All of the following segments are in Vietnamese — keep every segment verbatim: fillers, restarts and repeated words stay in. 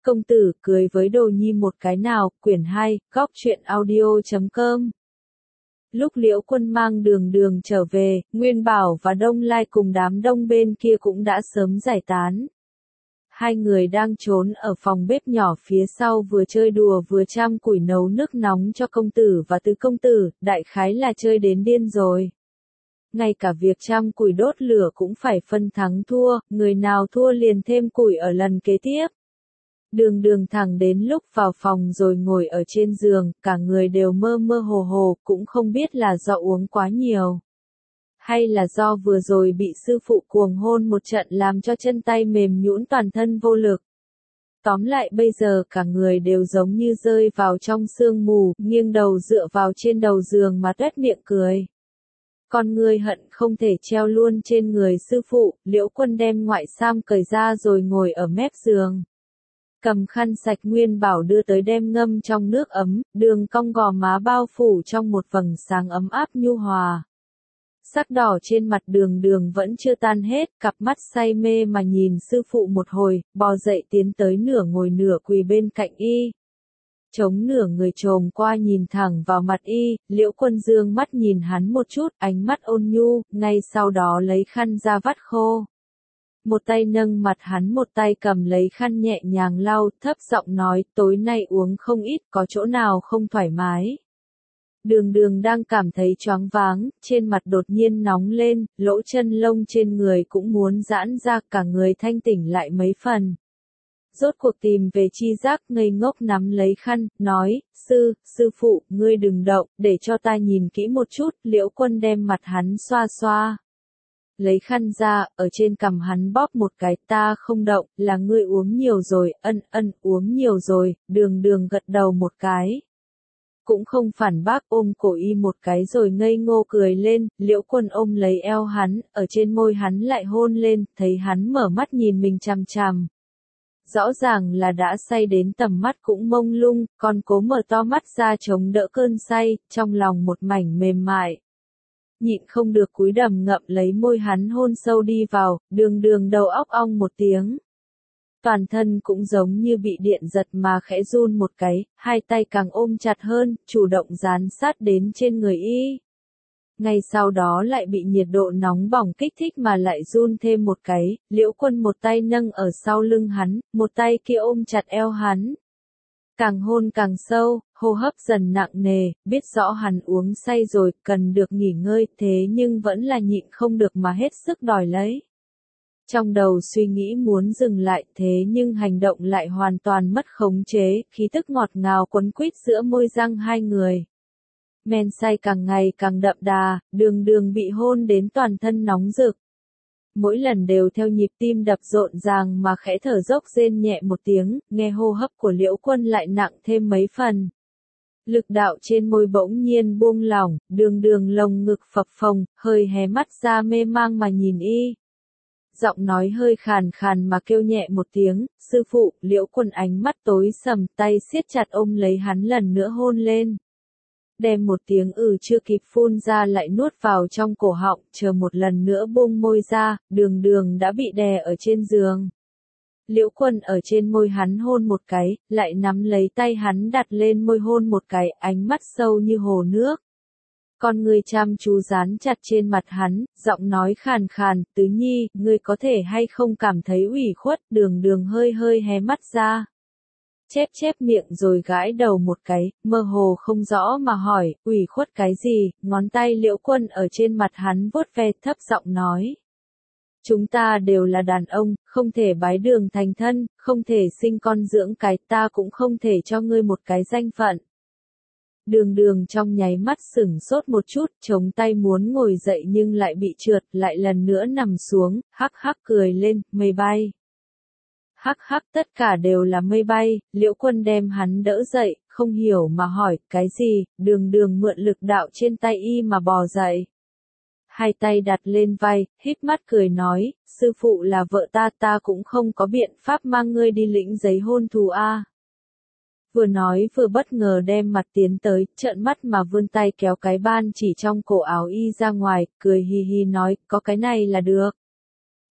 Công tử cười với đồ nhi một cái nào, quyển hai, góc truyện audio chấm com. Lúc Liễu Quân mang Đường Đường trở về, Nguyên Bảo và Đông Lai cùng đám đông bên kia cũng đã sớm giải tán. Hai người đang trốn ở phòng bếp nhỏ phía sau vừa chơi đùa vừa chăm củi nấu nước nóng cho công tử và tứ công tử, đại khái là chơi đến điên rồi. Ngay cả việc chăm củi đốt lửa cũng phải phân thắng thua, người nào thua liền thêm củi ở lần kế tiếp. Đường Đường thẳng đến lúc vào phòng rồi ngồi ở trên giường, cả người đều mơ mơ hồ hồ, cũng không biết là do uống quá nhiều. Hay là do vừa rồi bị sư phụ cuồng hôn một trận làm cho chân tay mềm nhũn toàn thân vô lực. Tóm lại bây giờ cả người đều giống như rơi vào trong sương mù, nghiêng đầu dựa vào trên đầu giường mà tuét miệng cười. Con người hận không thể treo luôn trên người sư phụ, Liễu Quân đem ngoại sam cởi ra rồi ngồi ở mép giường. Cầm khăn sạch Nguyên Bảo đưa tới đem ngâm trong nước ấm, đường cong gò má bao phủ trong một vầng sáng ấm áp nhu hòa. Sắc đỏ trên mặt Đường Đường vẫn chưa tan hết, cặp mắt say mê mà nhìn sư phụ một hồi, bò dậy tiến tới nửa ngồi nửa quỳ bên cạnh y. Chống nửa người chồm qua nhìn thẳng vào mặt y, Liễu Quân dương mắt nhìn hắn một chút, ánh mắt ôn nhu, ngay sau đó lấy khăn ra vắt khô. Một tay nâng mặt hắn một tay cầm lấy khăn nhẹ nhàng lau, thấp giọng nói, tối nay uống không ít, có chỗ nào không thoải mái. Đường Đường đang cảm thấy choáng váng, trên mặt đột nhiên nóng lên, lỗ chân lông trên người cũng muốn giãn ra, cả người thanh tỉnh lại mấy phần. Rốt cuộc tìm về chi giác, ngây ngốc nắm lấy khăn, nói, sư, sư phụ, ngươi đừng động, để cho ta nhìn kỹ một chút. Liễu Quân đem mặt hắn xoa xoa. Lấy khăn ra, ở trên cằm hắn bóp một cái, ta không động, là ngươi uống nhiều rồi, ân ân, uống nhiều rồi. Đường Đường gật đầu một cái. Cũng không phản bác, ôm cổ y một cái rồi ngây ngô cười lên. Liễu Quân ôm lấy eo hắn, ở trên môi hắn lại hôn lên, thấy hắn mở mắt nhìn mình chằm chằm. Rõ ràng là đã say đến tầm mắt cũng mông lung, còn cố mở to mắt ra chống đỡ cơn say, trong lòng một mảnh mềm mại. Nhịn không được cúi đầm ngậm lấy môi hắn hôn sâu đi vào, Đường Đường đầu óc ong một tiếng. Toàn thân cũng giống như bị điện giật mà khẽ run một cái, hai tay càng ôm chặt hơn, chủ động dán sát đến trên người y. Ngay sau đó lại bị nhiệt độ nóng bỏng kích thích mà lại run thêm một cái, Liễu Quân một tay nâng ở sau lưng hắn, một tay kia ôm chặt eo hắn. Càng hôn càng sâu, hô hấp dần nặng nề, biết rõ hắn uống say rồi, cần được nghỉ ngơi, thế nhưng vẫn là nhịn không được mà hết sức đòi lấy. Trong đầu suy nghĩ muốn dừng lại, thế nhưng hành động lại hoàn toàn mất khống chế, khí tức ngọt ngào quấn quýt giữa môi răng hai người. Men say càng ngày càng đậm đà, Đường Đường bị hôn đến toàn thân nóng rực. Mỗi lần đều theo nhịp tim đập rộn ràng mà khẽ thở dốc rên nhẹ một tiếng, nghe hô hấp của Liễu Quân lại nặng thêm mấy phần. Lực đạo trên môi bỗng nhiên buông lỏng, Đường Đường lồng ngực phập phồng, hơi hé mắt ra mê mang mà nhìn y. Giọng nói hơi khàn khàn mà kêu nhẹ một tiếng, sư phụ. Liễu Quân ánh mắt tối sầm, tay siết chặt ôm lấy hắn lần nữa hôn lên. Đem một tiếng ừ chưa kịp phun ra lại nuốt vào trong cổ họng, chờ một lần nữa buông môi ra, Đường Đường đã bị đè ở trên giường. Liễu Quân ở trên môi hắn hôn một cái, lại nắm lấy tay hắn đặt lên môi hôn một cái, ánh mắt sâu như hồ nước. Con người chăm chú dán chặt trên mặt hắn, giọng nói khàn khàn, Tứ Nhi, ngươi có thể hay không cảm thấy ủy khuất. Đường Đường hơi hơi hé mắt ra. Chép chép miệng rồi gãi đầu một cái, mơ hồ không rõ mà hỏi, ủy khuất cái gì. Ngón tay Liễu Quân ở trên mặt hắn vuốt ve, thấp giọng nói. Chúng ta đều là đàn ông, không thể bái đường thành thân, không thể sinh con dưỡng cái, ta cũng không thể cho ngươi một cái danh phận. Đường Đường trong nháy mắt sửng sốt một chút, chống tay muốn ngồi dậy nhưng lại bị trượt, lại lần nữa nằm xuống, hắc hắc cười lên, mây bay. Hắc hắc, tất cả đều là mây bay. Liễu Quân đem hắn đỡ dậy, không hiểu mà hỏi, cái gì. Đường Đường mượn lực đạo trên tay y mà bò dậy. Hai tay đặt lên vai, híp mắt cười nói, sư phụ là vợ ta, ta cũng không có biện pháp mang ngươi đi lĩnh giấy hôn thú a. Vừa nói vừa bất ngờ đem mặt tiến tới, trợn mắt mà vươn tay kéo cái ban chỉ trong cổ áo y ra ngoài, cười hì hì nói, có cái này là được.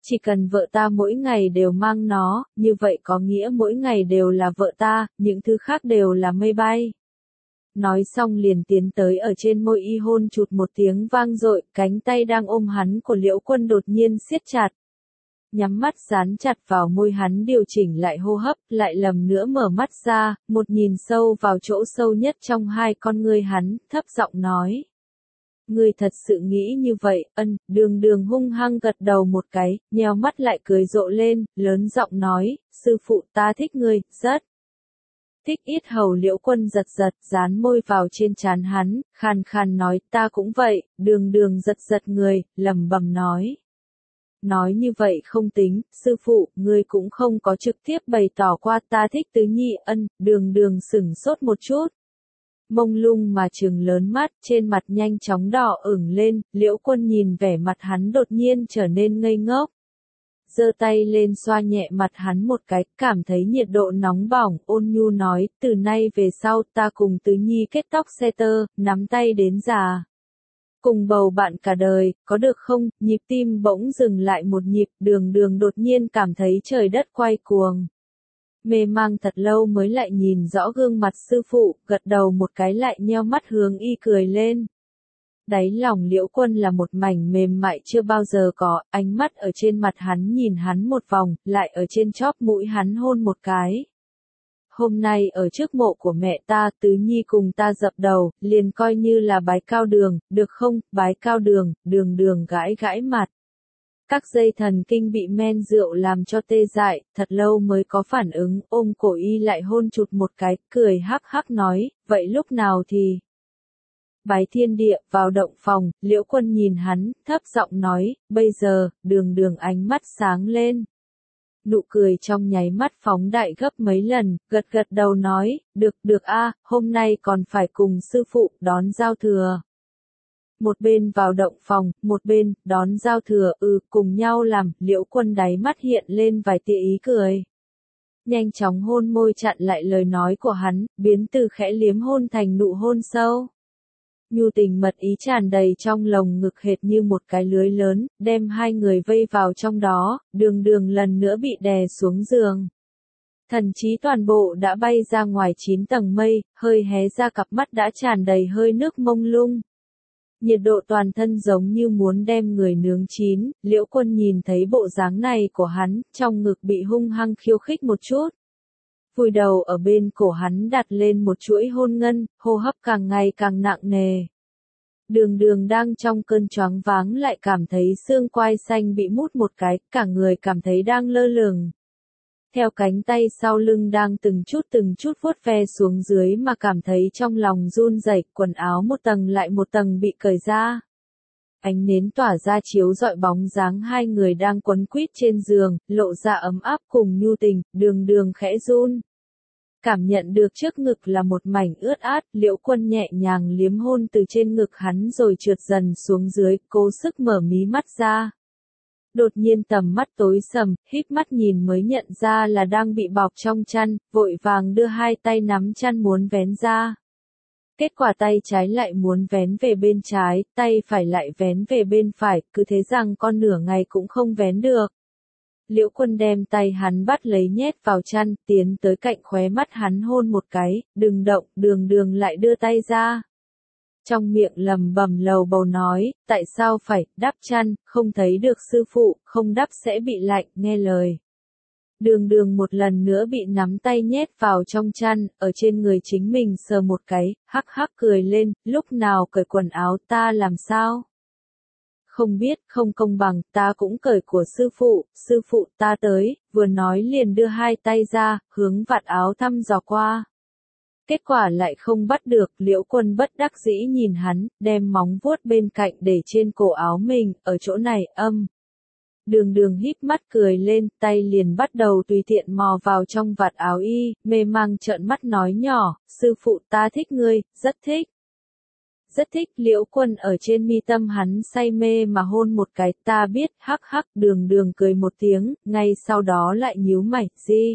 Chỉ cần vợ ta mỗi ngày đều mang nó, như vậy có nghĩa mỗi ngày đều là vợ ta, những thứ khác đều là mây bay. Nói xong liền tiến tới ở trên môi y hôn chụt một tiếng vang dội, cánh tay đang ôm hắn của Liễu Quân đột nhiên siết chặt. Nhắm mắt dán chặt vào môi hắn điều chỉnh lại hô hấp, lại lầm nữa mở mắt ra, một nhìn sâu vào chỗ sâu nhất trong hai con ngươi hắn, thấp giọng nói. Ngươi thật sự nghĩ như vậy, ân, đường đường hung hăng gật đầu một cái, nheo mắt lại cười rộ lên, lớn giọng nói, sư phụ ta thích ngươi, rất. Thích ít hầu Liễu Quân giật giật, dán môi vào trên trán hắn, khàn khàn nói ta cũng vậy, đường đường giật giật người, lầm bầm nói. Nói như vậy không tính, sư phụ, ngươi cũng không có trực tiếp bày tỏ qua ta thích tứ nhi, ân, đường đường sửng sốt một chút. Mông lung mà trừng lớn mắt, trên mặt nhanh chóng đỏ ửng lên, Liễu Quân nhìn vẻ mặt hắn đột nhiên trở nên ngây ngốc. Giơ tay lên xoa nhẹ mặt hắn một cái, cảm thấy nhiệt độ nóng bỏng, ôn nhu nói, từ nay về sau ta cùng tứ nhi kết tóc xe tơ, nắm tay đến già. Cùng bầu bạn cả đời, có được không? Nhịp tim bỗng dừng lại một nhịp, đường đường đột nhiên cảm thấy trời đất quay cuồng. Mê mang thật lâu mới lại nhìn rõ gương mặt sư phụ, gật đầu một cái lại nheo mắt hướng y cười lên. Đáy lòng Liễu Quân là một mảnh mềm mại chưa bao giờ có, ánh mắt ở trên mặt hắn nhìn hắn một vòng, lại ở trên chóp mũi hắn hôn một cái. Hôm nay ở trước mộ của mẹ ta, tứ nhi cùng ta dập đầu, liền coi như là bái cao đường, được không, bái cao đường, đường đường gãi gãi mặt. Các dây thần kinh bị men rượu làm cho tê dại, thật lâu mới có phản ứng, ôm cổ y lại hôn chụt một cái, cười hắc hắc nói, vậy lúc nào thì... Bái thiên địa, vào động phòng, Liễu Quân nhìn hắn, thấp giọng nói, bây giờ, đường đường ánh mắt sáng lên. Nụ cười trong nháy mắt phóng đại gấp mấy lần, gật gật đầu nói, được, được a, hôm nay còn phải cùng sư phụ, đón giao thừa. Một bên vào động phòng, một bên, đón giao thừa, ừ, cùng nhau làm, Liễu Quân đáy mắt hiện lên vài tia ý cười. Nhanh chóng hôn môi chặn lại lời nói của hắn, biến từ khẽ liếm hôn thành nụ hôn sâu. Nhu tình mật ý tràn đầy trong lồng ngực hệt như một cái lưới lớn, đem hai người vây vào trong đó, đường đường lần nữa bị đè xuống giường. Thần trí toàn bộ đã bay ra ngoài chín tầng mây, hơi hé ra cặp mắt đã tràn đầy hơi nước mông lung. Nhiệt độ toàn thân giống như muốn đem người nướng chín, Liễu Quân nhìn thấy bộ dáng này của hắn, trong ngực bị hung hăng khiêu khích một chút. Vùi đầu ở bên cổ hắn đặt lên một chuỗi hôn ngân, hô hấp càng ngày càng nặng nề. Đường đường đang trong cơn choáng váng lại cảm thấy xương quai xanh bị mút một cái, cả người cảm thấy đang lơ lửng. Theo cánh tay sau lưng đang từng chút từng chút vuốt ve xuống dưới mà cảm thấy trong lòng run rẩy, quần áo một tầng lại một tầng bị cởi ra. Ánh nến tỏa ra chiếu rọi bóng dáng hai người đang quấn quýt trên giường, lộ ra ấm áp cùng nhu tình, đường đường khẽ run. Cảm nhận được trước ngực là một mảnh ướt át, Liễu Quân nhẹ nhàng liếm hôn từ trên ngực hắn rồi trượt dần xuống dưới, cố sức mở mí mắt ra. Đột nhiên tầm mắt tối sầm, híp mắt nhìn mới nhận ra là đang bị bọc trong chăn, vội vàng đưa hai tay nắm chăn muốn vén ra. Kết quả tay trái lại muốn vén về bên trái, tay phải lại vén về bên phải, cứ thế rằng con nửa ngày cũng không vén được. Liễu Quân đem tay hắn bắt lấy nhét vào chăn, tiến tới cạnh khóe mắt hắn hôn một cái, đừng động, đường đường lại đưa tay ra. Trong miệng lầm bầm lầu bầu nói, tại sao phải, đắp chăn, không thấy được sư phụ, không đắp sẽ bị lạnh, nghe lời. Đường đường một lần nữa bị nắm tay nhét vào trong chăn, ở trên người chính mình sờ một cái, hắc hắc cười lên, lúc nào cởi quần áo ta làm sao? Không biết, không công bằng, ta cũng cởi của sư phụ, sư phụ ta tới, vừa nói liền đưa hai tay ra, hướng vạt áo thăm dò qua. Kết quả lại không bắt được, Liễu Quân bất đắc dĩ nhìn hắn, đem móng vuốt bên cạnh để trên cổ áo mình, ở chỗ này, âm. Đường đường híp mắt cười lên, tay liền bắt đầu tùy tiện mò vào trong vạt áo y, mê mang trợn mắt nói nhỏ, sư phụ ta thích ngươi, rất thích. Rất thích, Liễu Quân ở trên mi tâm hắn say mê mà hôn một cái, ta biết, hắc hắc, đường đường cười một tiếng, ngay sau đó lại nhíu mày, gì?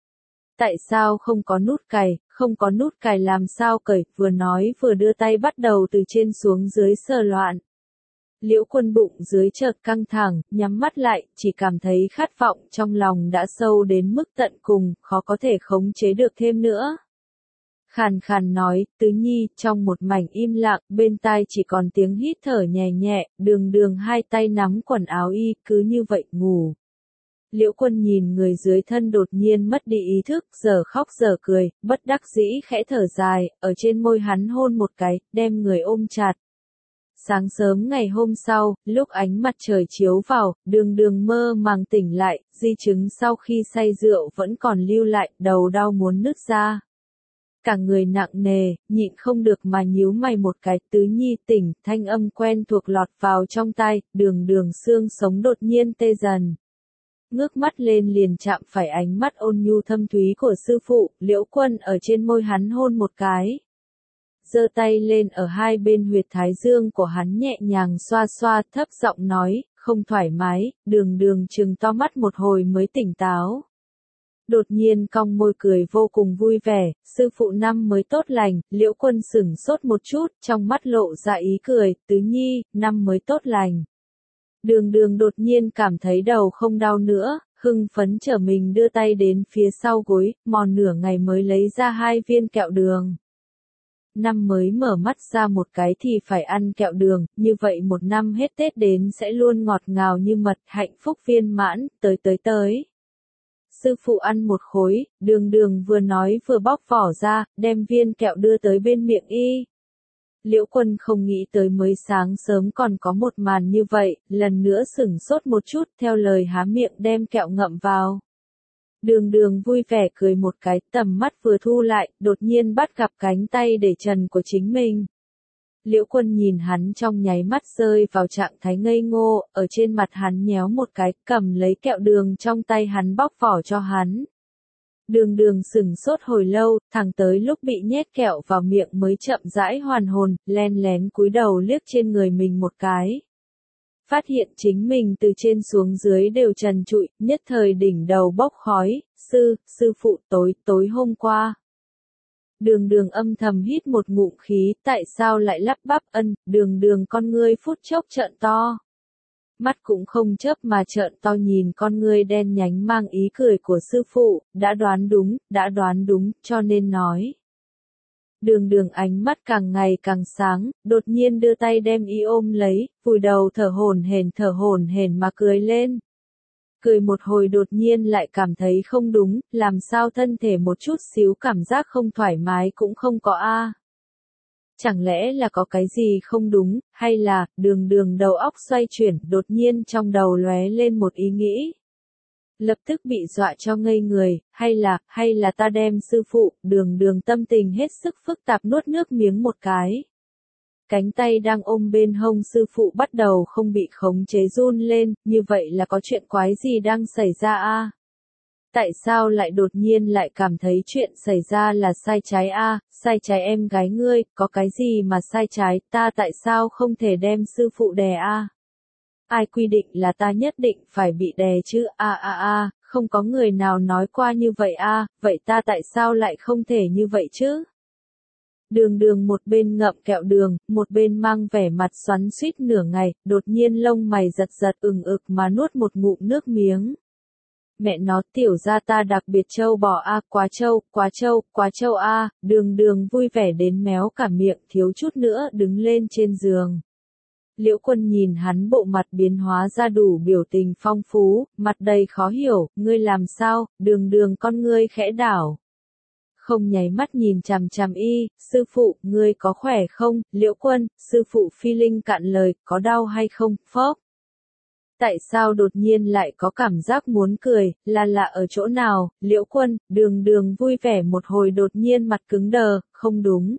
Tại sao không có nút cài, không có nút cài làm sao cởi, vừa nói vừa đưa tay bắt đầu từ trên xuống dưới sờ loạn. Liễu Quân bụng dưới chợt căng thẳng, nhắm mắt lại, chỉ cảm thấy khát vọng trong lòng đã sâu đến mức tận cùng, khó có thể khống chế được thêm nữa. Khàn khàn nói, Tứ Nhi, trong một mảnh im lặng, bên tai chỉ còn tiếng hít thở nhẹ nhẹ, đường đường hai tay nắm quần áo y, cứ như vậy ngủ. Liễu Quân nhìn người dưới thân đột nhiên mất đi ý thức, giờ khóc giờ cười, bất đắc dĩ khẽ thở dài, ở trên môi hắn hôn một cái, đem người ôm chặt. Sáng sớm ngày hôm sau, lúc ánh mặt trời chiếu vào, đường đường mơ màng tỉnh lại, di chứng sau khi say rượu vẫn còn lưu lại, đầu đau muốn nứt ra. Cả người nặng nề, nhịn không được mà nhíu mày một cái, Tứ Nhi tỉnh, thanh âm quen thuộc lọt vào trong tai, đường đường xương sống đột nhiên tê dần. Ngước mắt lên liền chạm phải ánh mắt ôn nhu thâm thúy của sư phụ, Liễu Quân ở trên môi hắn hôn một cái. Giơ tay lên ở hai bên huyệt thái dương của hắn nhẹ nhàng xoa xoa, thấp giọng nói, không thoải mái, đường đường trừng to mắt một hồi mới tỉnh táo. Đột nhiên cong môi cười vô cùng vui vẻ, sư phụ năm mới tốt lành, Liễu Quân sửng sốt một chút, trong mắt lộ ra ý cười, Tứ Nhi, năm mới tốt lành. Đường đường đột nhiên cảm thấy đầu không đau nữa, hưng phấn trở mình đưa tay đến phía sau gối, mòn nửa ngày mới lấy ra hai viên kẹo đường. Năm mới mở mắt ra một cái thì phải ăn kẹo đường, như vậy một năm hết Tết đến sẽ luôn ngọt ngào như mật, hạnh phúc viên mãn, tới tới tới. Sư phụ ăn một khối, đường đường vừa nói vừa bóc vỏ ra, đem viên kẹo đưa tới bên miệng y. Liễu Quân không nghĩ tới mới sáng sớm còn có một màn như vậy, lần nữa sửng sốt một chút, theo lời há miệng đem kẹo ngậm vào. Đường đường vui vẻ cười một cái, tầm mắt vừa thu lại, đột nhiên bắt gặp cánh tay để trần của chính mình. Liễu Quân nhìn hắn trong nháy mắt rơi vào trạng thái ngây ngô, ở trên mặt hắn nhéo một cái, cầm lấy kẹo đường trong tay hắn bóc vỏ cho hắn. Đường đường sừng sốt hồi lâu, thẳng tới lúc bị nhét kẹo vào miệng mới chậm rãi hoàn hồn, len lén cúi đầu liếc trên người mình một cái. Phát hiện chính mình từ trên xuống dưới đều trần trụi, nhất thời đỉnh đầu bốc khói, sư, sư phụ tối, tối hôm qua. Đường đường âm thầm hít một ngụm khí, tại sao lại lắp bắp ân, đường đường con ngươi phút chốc trợn to. Mắt cũng không chớp mà trợn to nhìn con ngươi đen nhánh mang ý cười của sư phụ, đã đoán đúng, đã đoán đúng, cho nên nói. Đường đường ánh mắt càng ngày càng sáng, đột nhiên đưa tay đem y ôm lấy, vùi đầu thở hổn hển thở hổn hển mà cười lên. Cười một hồi đột nhiên lại cảm thấy không đúng, làm sao thân thể một chút xíu cảm giác không thoải mái cũng không có a. Chẳng lẽ là có cái gì không đúng, hay là, đường đường đầu óc xoay chuyển, đột nhiên trong đầu lóe lên một ý nghĩ. Lập tức bị dọa cho ngây người, hay là, hay là ta đem sư phụ, đường đường tâm tình hết sức phức tạp nuốt nước miếng một cái. Cánh tay đang ôm bên hông sư phụ bắt đầu không bị khống chế run lên, như vậy là có chuyện quái gì đang xảy ra a? Tại sao lại đột nhiên lại cảm thấy chuyện xảy ra là sai trái a, sai trái em gái ngươi, có cái gì mà sai trái, ta tại sao không thể đem sư phụ đè a? Ai quy định là ta nhất định phải bị đè chứ, a a a, không có người nào nói qua như vậy a, vậy ta tại sao lại không thể như vậy chứ? Đường đường một bên ngậm kẹo đường, một bên mang vẻ mặt xoắn xuýt nửa ngày, đột nhiên lông mày giật giật ừng ực mà nuốt một ngụm nước miếng. Mẹ nó tiểu ra ta đặc biệt trâu bò a, quá trâu, quá trâu, quá trâu a, đường đường vui vẻ đến méo cả miệng thiếu chút nữa đứng lên trên giường. Liễu Quân nhìn hắn bộ mặt biến hóa ra đủ biểu tình phong phú, mặt đầy khó hiểu, ngươi làm sao, đường đường con ngươi khẽ đảo. Không nháy mắt nhìn chằm chằm y, sư phụ, ngươi có khỏe không, Liễu Quân, sư phụ phi linh cạn lời, có đau hay không, phốc. Tại sao đột nhiên lại có cảm giác muốn cười, là lạ ở chỗ nào, Liễu Quân, đường đường vui vẻ một hồi đột nhiên mặt cứng đờ, không đúng.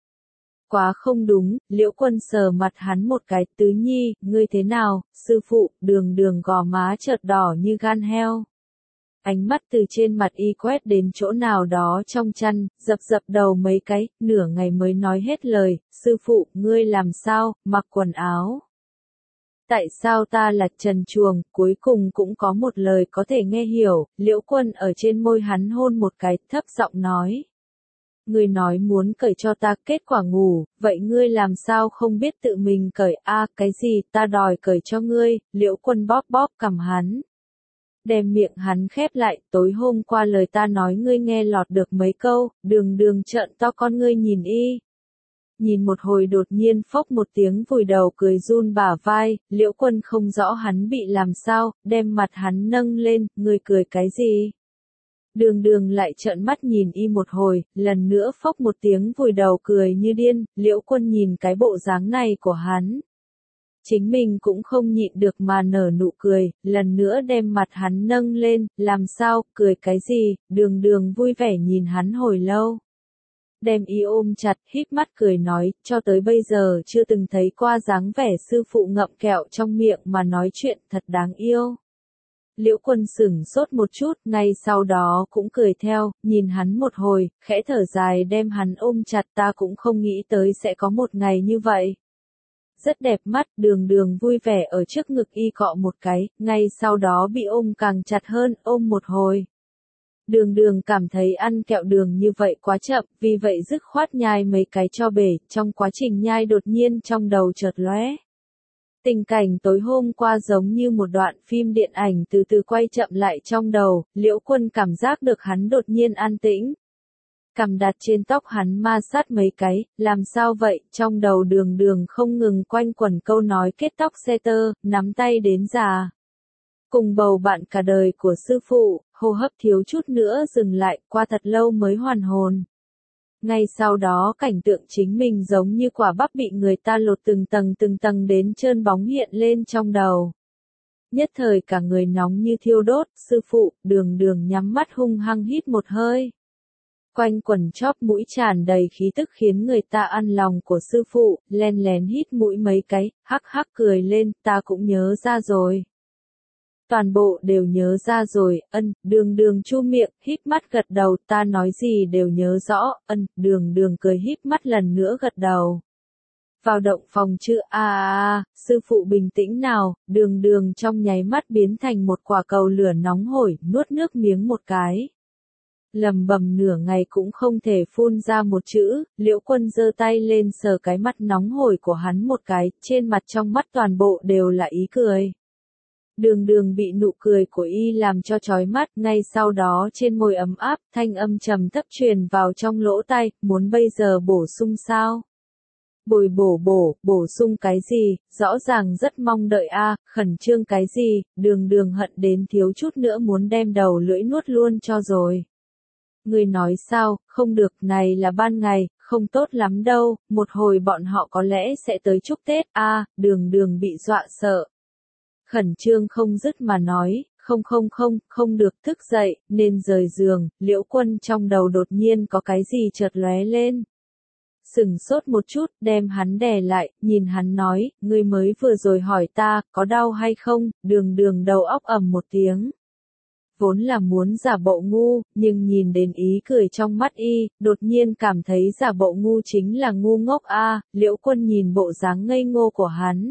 Quá không đúng, Liễu Quân sờ mặt hắn một cái, Tứ Nhi, ngươi thế nào, sư phụ, đường đường gò má chợt đỏ như gan heo. Ánh mắt từ trên mặt y quét đến chỗ nào đó trong chăn, dập dập đầu mấy cái, nửa ngày mới nói hết lời, sư phụ, ngươi làm sao, mặc quần áo. Tại sao ta là trần truồng, cuối cùng cũng có một lời có thể nghe hiểu, Liễu Quân ở trên môi hắn hôn một cái, thấp giọng nói. Ngươi nói muốn cởi cho ta, kết quả ngủ, vậy ngươi làm sao không biết tự mình cởi a à, cái gì, ta đòi cởi cho ngươi, Liễu Quân bóp bóp cằm hắn. Đem miệng hắn khép lại, tối hôm qua lời ta nói ngươi nghe lọt được mấy câu, đường đường trợn to con ngươi nhìn y. Nhìn một hồi đột nhiên phốc một tiếng vùi đầu cười run bả vai, Liễu Quân không rõ hắn bị làm sao, đem mặt hắn nâng lên, ngươi cười cái gì? Đường đường lại trợn mắt nhìn y một hồi, lần nữa phốc một tiếng vùi đầu cười như điên, Liễu Quân nhìn cái bộ dáng này của hắn. Chính mình cũng không nhịn được mà nở nụ cười, lần nữa đem mặt hắn nâng lên, làm sao, cười cái gì, đường đường vui vẻ nhìn hắn hồi lâu. Đem y ôm chặt, híp mắt cười nói, cho tới bây giờ chưa từng thấy qua dáng vẻ sư phụ ngậm kẹo trong miệng mà nói chuyện thật đáng yêu. Liễu Quân sửng sốt một chút, ngay sau đó cũng cười theo, nhìn hắn một hồi, khẽ thở dài đem hắn ôm chặt, ta cũng không nghĩ tới sẽ có một ngày như vậy. Rất đẹp mắt, đường đường vui vẻ ở trước ngực y cọ một cái, ngay sau đó bị ôm càng chặt hơn, ôm một hồi. Đường đường cảm thấy ăn kẹo đường như vậy quá chậm, vì vậy dứt khoát nhai mấy cái cho bể, trong quá trình nhai đột nhiên trong đầu chợt lóe. Tình cảnh tối hôm qua giống như một đoạn phim điện ảnh từ từ quay chậm lại trong đầu, Liễu Quân cảm giác được hắn đột nhiên an tĩnh. Cằm đặt trên tóc hắn ma sát mấy cái, làm sao vậy, trong đầu đường đường không ngừng quanh quẩn câu nói kết tóc xe tơ, nắm tay đến già. Cùng bầu bạn cả đời của sư phụ, hô hấp thiếu chút nữa dừng lại, qua thật lâu mới hoàn hồn. Ngay sau đó cảnh tượng chính mình giống như quả bắp bị người ta lột từng tầng từng tầng đến trơn bóng hiện lên trong đầu. Nhất thời cả người nóng như thiêu đốt, sư phụ, đường đường nhắm mắt hung hăng hít một hơi. Quanh quần chóp mũi tràn đầy khí tức khiến người ta ăn lòng của sư phụ, len lén hít mũi mấy cái, hắc hắc cười lên, ta cũng nhớ ra rồi. Toàn bộ đều nhớ ra rồi, ân, đường đường chu miệng, híp mắt gật đầu, ta nói gì đều nhớ rõ, ân, đường đường cười híp mắt lần nữa gật đầu. Vào động phòng chứ, a a a, sư phụ bình tĩnh nào, đường đường trong nháy mắt biến thành một quả cầu lửa nóng hổi, nuốt nước miếng một cái. Lầm bầm nửa ngày cũng không thể phun ra một chữ, Liễu Quân giơ tay lên sờ cái mắt nóng hổi của hắn một cái, trên mặt trong mắt toàn bộ đều là ý cười. Đường đường bị nụ cười của y làm cho chói mắt, ngay sau đó trên môi ấm áp, thanh âm trầm thấp truyền vào trong lỗ tai, muốn bây giờ bổ sung sao? Bồi bổ bổ, bổ sung cái gì, rõ ràng rất mong đợi a, khẩn trương cái gì, đường đường hận đến thiếu chút nữa muốn đem đầu lưỡi nuốt luôn cho rồi. Người nói sao, không được, này là ban ngày, không tốt lắm đâu, một hồi bọn họ có lẽ sẽ tới chúc Tết, a, đường đường bị dọa sợ. Khẩn trương không dứt mà nói, không không không, không được, thức dậy, nên rời giường, Liễu Quân trong đầu đột nhiên có cái gì chợt lóe lên. Sừng sốt một chút, đem hắn đè lại, nhìn hắn nói, ngươi mới vừa rồi hỏi ta, có đau hay không, đường đường đầu óc ầm một tiếng. Vốn là muốn giả bộ ngu, nhưng nhìn đến ý cười trong mắt y, đột nhiên cảm thấy giả bộ ngu chính là ngu ngốc a, Liễu Quân nhìn bộ dáng ngây ngô của hắn.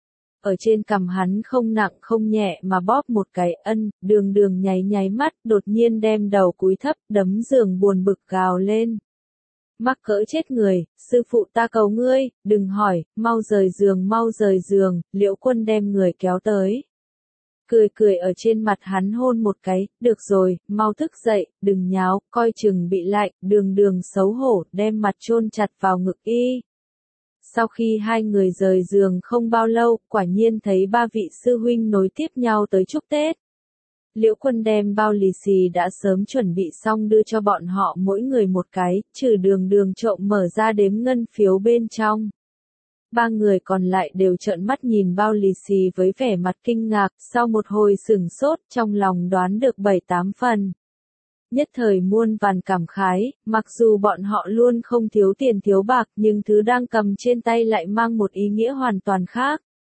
Ở trên cằm hắn không nặng không nhẹ mà bóp một cái, ân, đường đường nháy nháy mắt, đột nhiên đem đầu cúi thấp, đấm giường buồn bực gào lên. Mắc cỡ chết người, sư phụ ta cầu ngươi, đừng hỏi, mau rời giường mau rời giường, Liễu Quân đem người kéo tới. Cười cười ở trên mặt hắn hôn một cái, được rồi, mau thức dậy, đừng nháo, coi chừng bị lạnh, đường đường xấu hổ, đem mặt chôn chặt vào ngực y. Sau khi hai người rời giường không bao lâu, quả nhiên thấy ba vị sư huynh nối tiếp nhau tới chúc Tết. Liễu Quân đem bao lì xì đã sớm chuẩn bị xong đưa cho bọn họ mỗi người một cái, trừ đường đường trộm mở ra đếm ngân phiếu bên trong. Ba người còn lại đều trợn mắt nhìn bao lì xì với vẻ mặt kinh ngạc, sau một hồi sửng sốt, trong lòng đoán được bảy tám phần. Nhất thời muôn vàn cảm khái, mặc dù bọn họ luôn không thiếu tiền thiếu bạc nhưng thứ đang cầm trên tay lại mang một ý nghĩa hoàn toàn khác.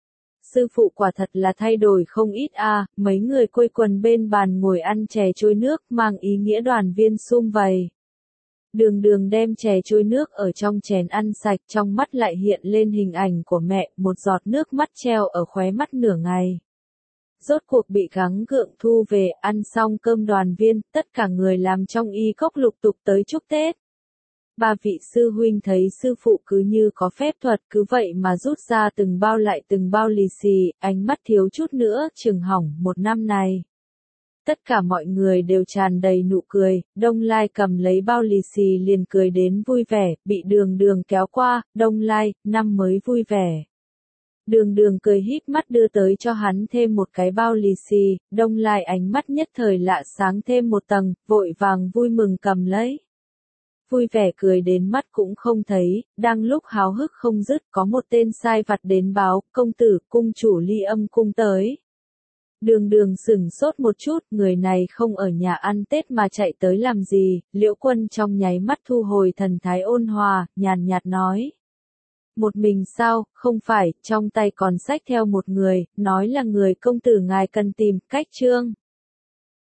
Sư phụ quả thật là thay đổi không ít a, mấy người quây quần bên bàn ngồi ăn chè trôi nước mang ý nghĩa đoàn viên sum vầy. Đường đường đem chè trôi nước ở trong chén ăn sạch, trong mắt lại hiện lên hình ảnh của mẹ, một giọt nước mắt treo ở khóe mắt nửa ngày. Rốt cuộc bị gắng gượng thu về, ăn xong cơm đoàn viên, tất cả người làm trong y cốc lục tục tới chúc Tết. Ba vị sư huynh thấy sư phụ cứ như có phép thuật, cứ vậy mà rút ra từng bao lại từng bao lì xì, ánh mắt thiếu chút nữa chừng hỏng một năm này. Tất cả mọi người đều tràn đầy nụ cười, Đông Lai cầm lấy bao lì xì liền cười đến vui vẻ, bị đường đường kéo qua, Đông Lai, năm mới vui vẻ. Đường đường cười híp mắt đưa tới cho hắn thêm một cái bao lì xì, Đông Lai ánh mắt nhất thời lạ sáng thêm một tầng, vội vàng vui mừng cầm lấy. Vui vẻ cười đến mắt cũng không thấy, đang lúc háo hức không dứt có một tên sai vặt đến báo, công tử, cung chủ Ly Âm cung tới. Đường đường sửng sốt một chút, người này không ở nhà ăn Tết mà chạy tới làm gì, Liễu Quân trong nháy mắt thu hồi thần thái ôn hòa, nhàn nhạt nói. Một mình sao, không phải, trong tay còn xách theo một người, nói là người công tử ngài cần tìm, cách trương.